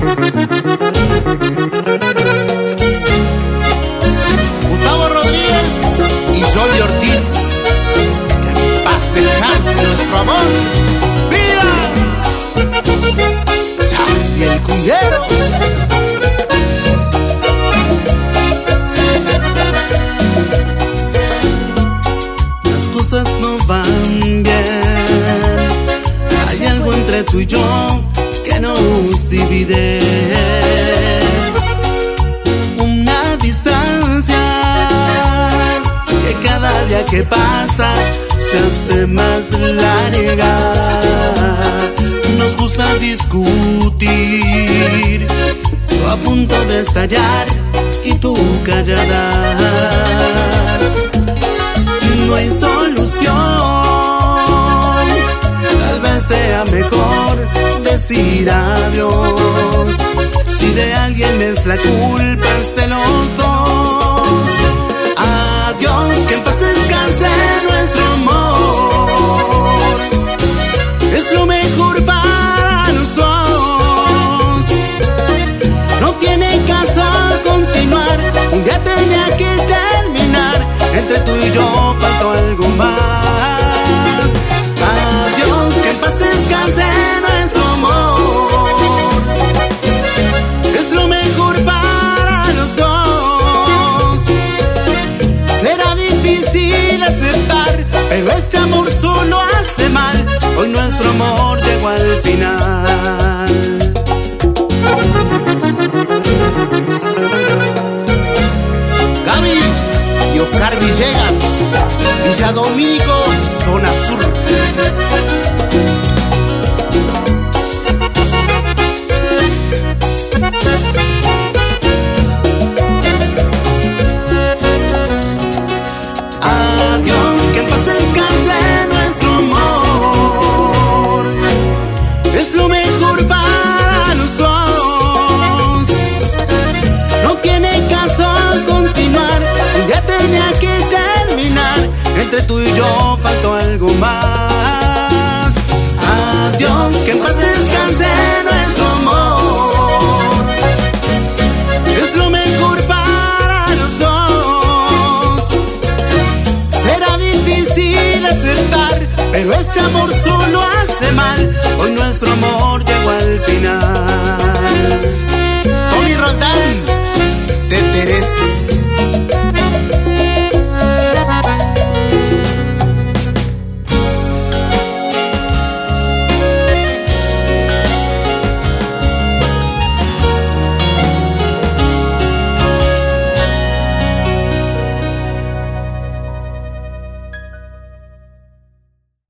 Gustavo Rodríguez y Johnny Ortiz, que en paz descanse nuestro amor. ¡Viva! Charlie el Cuyero. Las cosas no van bien, hay algo entre tú y yo que nos divide. Una distancia que cada día que pasa se hace más larga. Nos gusta discutir, yo a punto de estallar y tú callada. No hay solución, tal vez sea mejor decir adiós. Si de alguien es la culpa,